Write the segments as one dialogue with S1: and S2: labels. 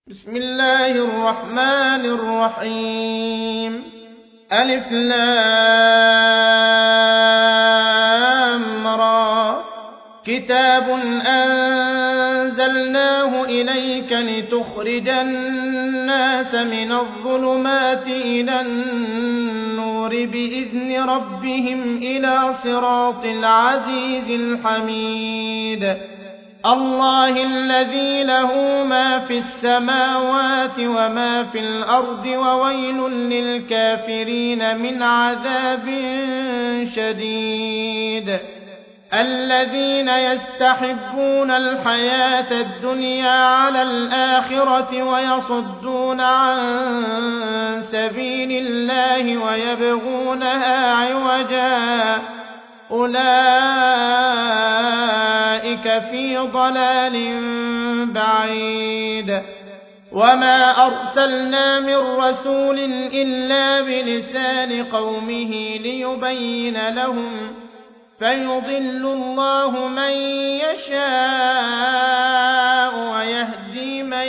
S1: بسم الله الرحمن الرحيم ألف لام را كتاب أنزلناه إليك لتخرج الناس من الظلمات إلى النور بإذن ربهم إلى صراط العزيز الحميد الله الذي له ما في السماوات وما في الأرض وويل للكافرين من عذاب شديد الذين يستحبون الحياة الدنيا على الآخرة ويصدون عن سبيل الله ويبغونها عوجا أولئك في ضلال بعيد وما أرسلنا من رسول إلا بلسان قومه ليبين لهم فيضل الله من يشاء ويهدي من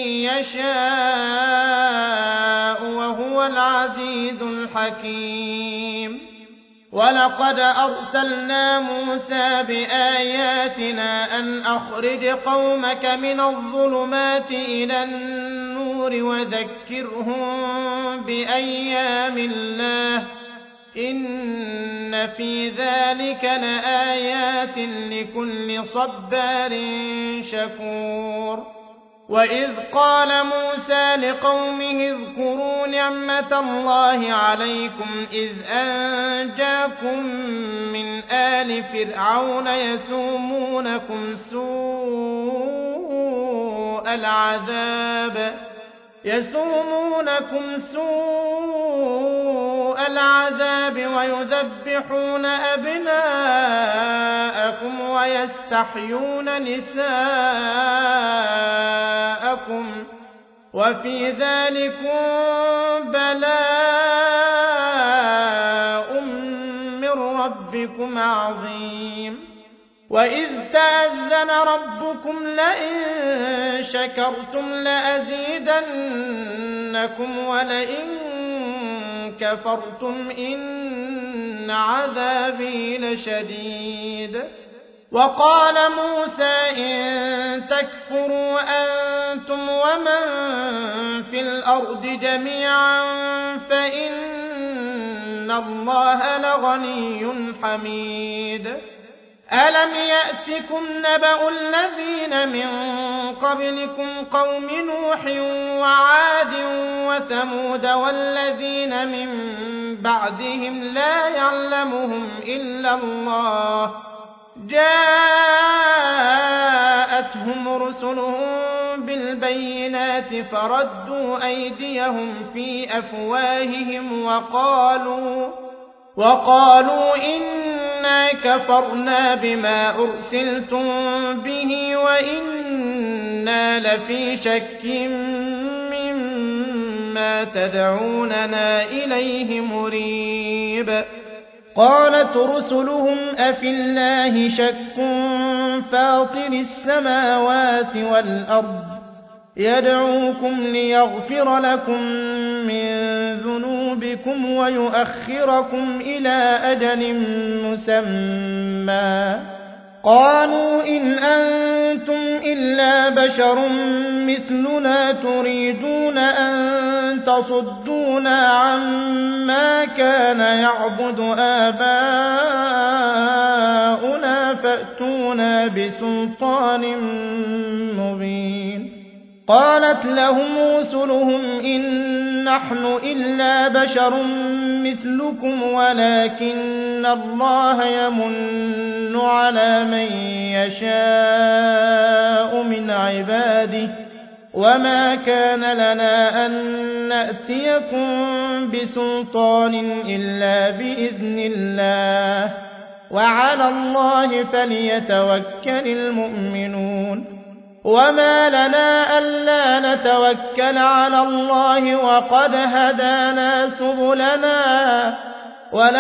S1: يشاء وهو العزيز الحكيم ولقد أرسلنا موسى بآياتنا أن أخرج قومك من الظلمات إلى النور وذكرهم بأيام الله إن في ذلك لآيات لكل صبار شكور وإذ قال موسى لقومه اذكروا نعمة الله عليكم إذ أنجاكم من آل فرعون يسومونكم سوء العذاب ويذبحون أبناءكم ويستحيون نساءكم وفي ذلكم بلاء من ربكم عظيم وإذ تأذن ربكم لئن شكرتم لأزيدنكم ولئن كفرتم إن عذابي لشديد وقال موسى إن تكفروا أنتم ومن في الأرض جميعا فإن الله لغني حميد ألم يأتكم نبأ الذين من قبلكم قوم نوح وعاد وثمود والذين من بعدهم لا يعلمهم إلا الله جاءتهم رسلهم بالبينات فردوا أيديهم في أفواههم وقالوا إنا كفرنا بما أرسلتم به وإنا لفي شك مما تدعوننا إليه مريب قالت رسلهم أفي الله شك فاطر السماوات والأرض يدعوكم ليغفر لكم من ذنوبكم ويؤخركم إلى أجل مسمى قالوا إن أنتم إلا بشر مثلنا تريدون أن تصدونا عما كان يعبد آباؤنا فأتونا بسلطان مبين قالت لهم رسلهم إن نحن إلا بشر مثلكم ولكن الله يمن على من يشاء من عباده وما كان لنا أن نأتيكم بسلطان إلا بإذن الله وعلى الله فليتوكل المؤمنون وما لنا ألا نتوكل على الله وقد هدانا سبلنا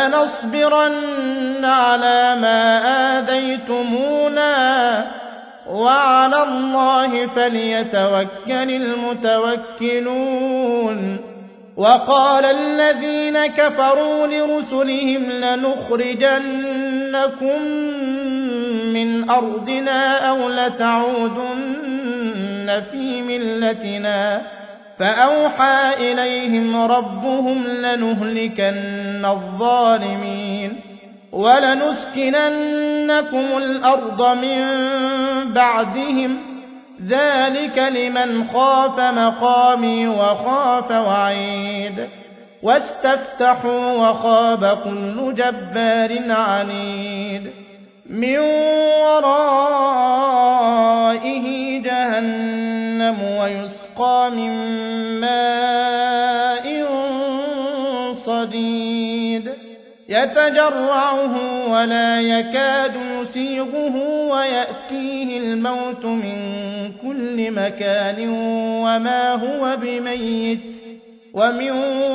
S1: ولنصبرن على ما آذيتمونا وعلى الله فليتوكل المتوكلون. وقال الذين كفروا لرسلهم لنخرجنكم من أرضنا أو لتعودن في ملتنا فأوحى إليهم ربهم لنهلكن الظالمين ولنسكننكم الأرض من بعدهم ذلك لمن خاف مقامي وخاف وعيد. واستفتحوا وخاب كل جبار عنيد من ورائه جهنم ويسقى من ماء صديد يتجرعه ولا يكاد يسيغه ويأتيه الموت من كل مكان وما هو بميت ومن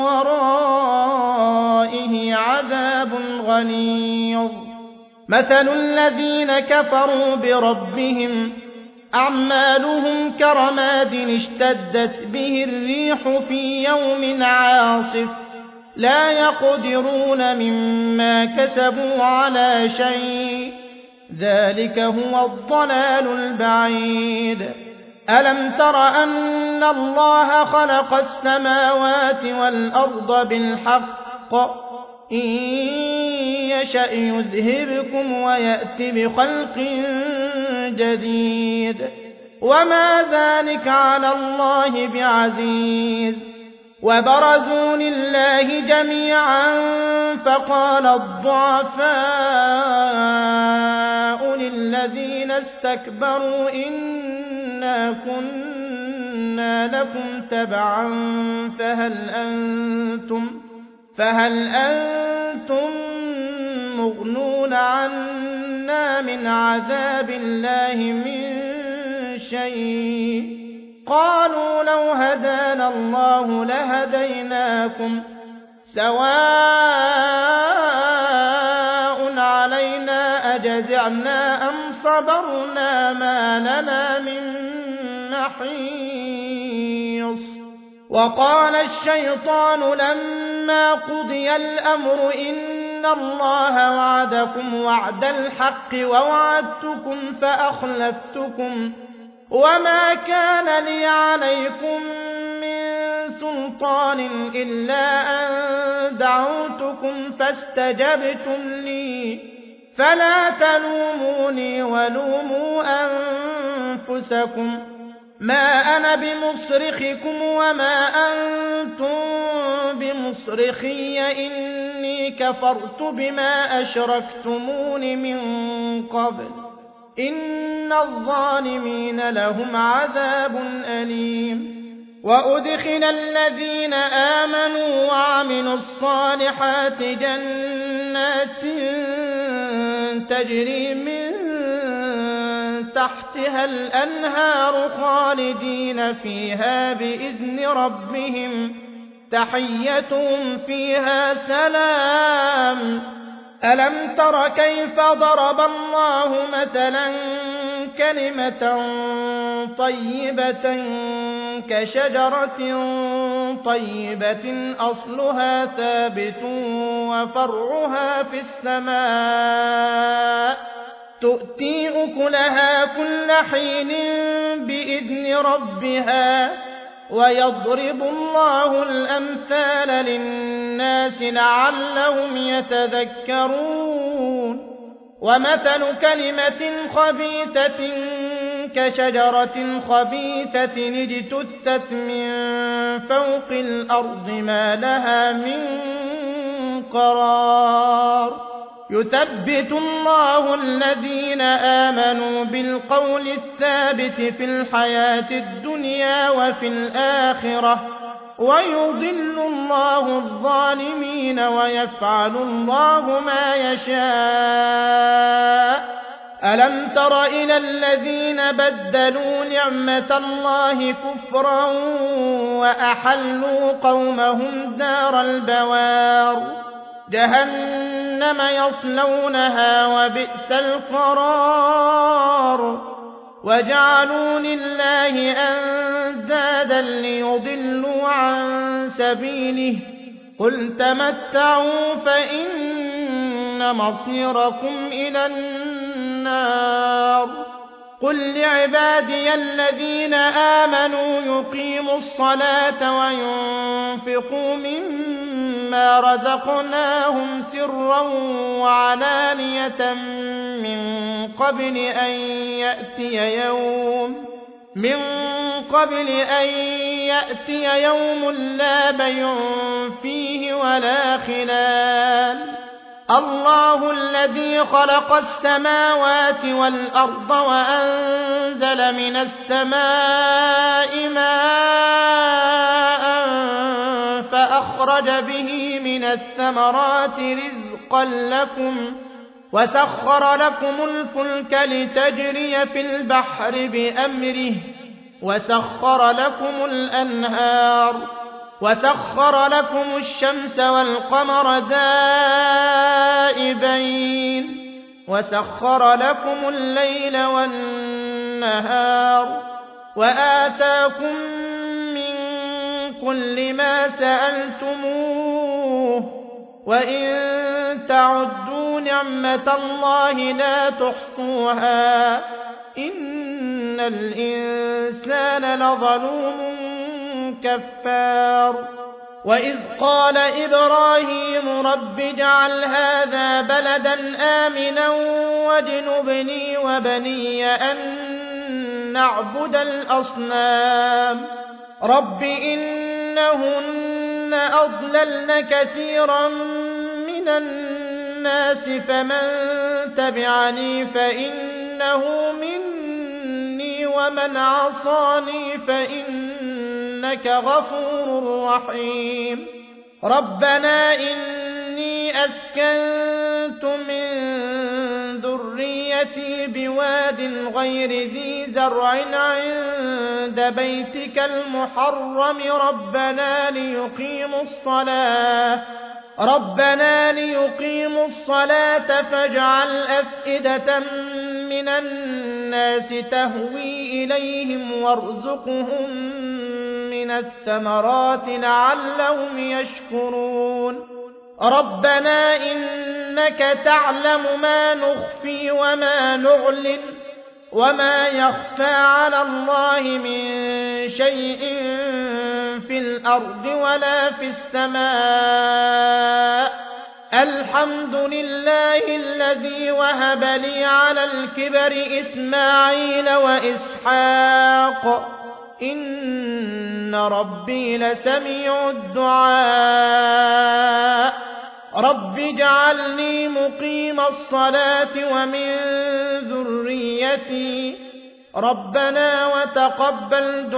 S1: ورائه عذاب غليظ. مثل الذين كفروا بربهم أعمالهم كرماد اشتدت به الريح في يوم عاصف لا يقدرون مما كسبوا على شيء ذلك هو الضلال البعيد. ألم تر أن الله خلق السماوات والأرض بالحق إن يشأ يذهبكم ويأت بخلق جديد وما ذلك على الله بعزيز. وبرزوا لله جميعا فقال الضعفاء للذين استكبروا إنا كنا لكم تبعا فهل أنتم مغنون عنا من عذاب الله من شيء قالوا لو هدانا الله لهديناكم سواء علينا أجزعنا أم صبرنا ما لنا من محيص. وقال الشيطان لما قضي الأمر إن الله وعدكم وعد الحق ووعدتكم فأخلفتكم وما كان لي عليكم من سلطان إلا أن دعوتكم فاستجبتم لي فلا تلوموني ولوموا أنفسكم ما أنا بمصرخكم وما أنتم بمصرخي إني كفرت بما أشركتمون من قبل إن الظالمين لهم عذاب أليم. وأدخل الذين آمنوا وعملوا الصالحات جنات تجري من تحتها الأنهار خالدين فيها بإذن ربهم تحيتهم فيها سلام. ألم تر كيف ضرب الله مثلا كلمة طيبة كشجرة طيبة أصلها ثابت وفرعها في السماء تؤتي أكلها كل حين بإذن ربها ويضرب الله الأمثال للناس لعلهم يتذكرون. ومثل كلمة خبيثة كشجرة خبيثة اجتثت من فوق الأرض ما لها من قرار يثبت الله الذين آمنوا بالقول الثابت في الحياة الدنيا وفي الآخرة ويضل الله الظالمين ويفعل الله ما يشاء. ألم تر إلى الذين بدلوا نعمة الله كفرا وأحلوا قومهم دار البوار جهنم يصلونها وبئس القرار. وجعلوا لله أندادا ليضلوا عن سبيله قل تمتعوا فإن مصيركم إلى النار قل لعبادي الذين آمنوا يقيموا الصلاة وينفقوا مما رزقناهم سرا وعلانية من قبل أن يأتي يوم لا بيع فيه ولا خلال الله الذي خلق السماوات والأرض وأنزل من السماء ماء فأخرج به من الثمرات رزقا لكم وسخر لكم الفلك لتجري في البحر بأمره وسخر لكم الأنهار وسخر لكم الشمس والقمر دائبين وسخر لكم الليل والنهار وآتاكم من كل ما سألتموه وإن تعدوا نعمة الله لا تحصوها إن الإنسان لظلوم كفار وإذ قال إبراهيم رب اجعل هذا بلدا آمنا واجنبني وبني أن نعبد الأصنام رب إنهن أضللن كثيرا من الناس فمن تبعني فإنه مني ومن عصاني فإنك غفور رحيم ربنا إني أسكنت من ذريتي بواد غير ذي زرع عند بيتك المحرم ربنا ليقيموا الصلاة فاجعل أفئدة من الناس تهوي إليهم وارزقهم من الثمرات لعلهم يشكرون ربنا إنك تعلم ما نخفي وما نعلن وما يخفى على الله من شيء في الأرض ولا في السماء الحمد لله الذي وهب لي على الكبر إسماعيل وإسحاق إن ربي لسميع الدعاء رب اجعلني مقيم الصلاة ومن ذريتي ربنا وتقبل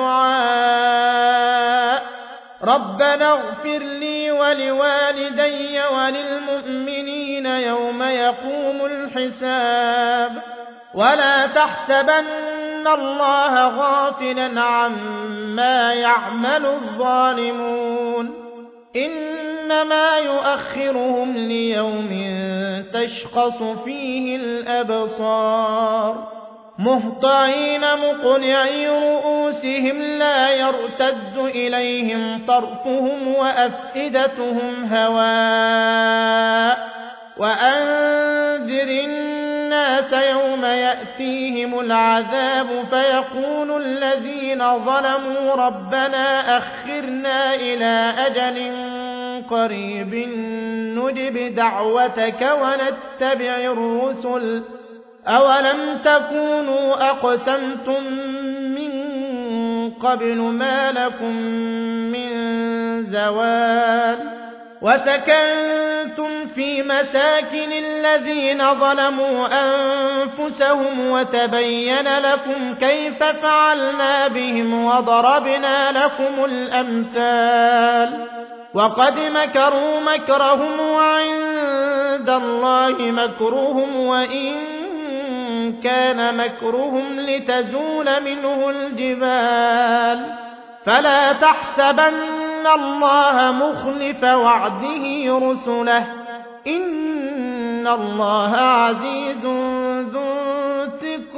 S1: دعاء ربنا اغفر لي ولوالدي وللمؤمنين يوم يقوم الحساب ولا تحسبن الله غافلا عما يعمل الظالمون إنما يؤخرهم ليوم تشخص فيه الأبصار مهطعين مقنعي رؤوسهم لا يرتد إليهم طرفهم وأفئدتهم هواء وأنذر الناس يوم يأتيهم العذاب فيقول الذين ظلموا ربنا أخرنا إلى أجل قريب نجب دعوتك ونتبع الرسل أولم تكونوا أقسمتم من قبل ما لكم من زوال وسكنتم في مساكن الذين ظلموا أنفسهم وتبين لكم كيف فعلنا بهم وضربنا لكم الأمثال وقد مكروا مكرهم وعند الله مكرهم وإن كان مكرهم لتزول منه الجبال فلا تحسبن الله مخلف وعده رسله إن الله عزيز ذو انتقام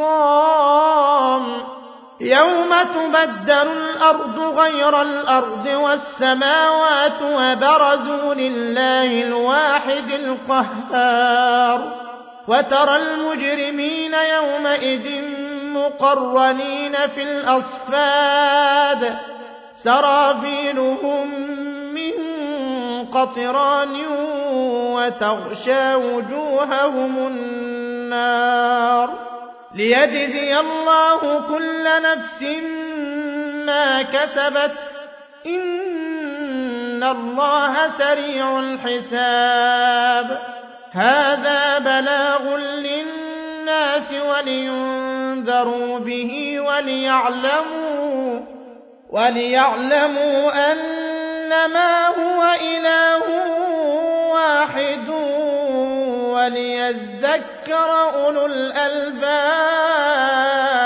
S1: انتقام يوم تبدل الأرض غير الأرض والسماوات وبرزوا لله الواحد القهار وترى المجرمين يومئذ مقرنين في الأصفاد سرابيلهم من قطران وتغشى وجوههم النار ليجزي الله كل نفس ما كسبت إن الله سريع الحساب هذا بلاغ للناس ولينذروا به وليعلموا أنما هو إله واحد وليذكر أولو الألباب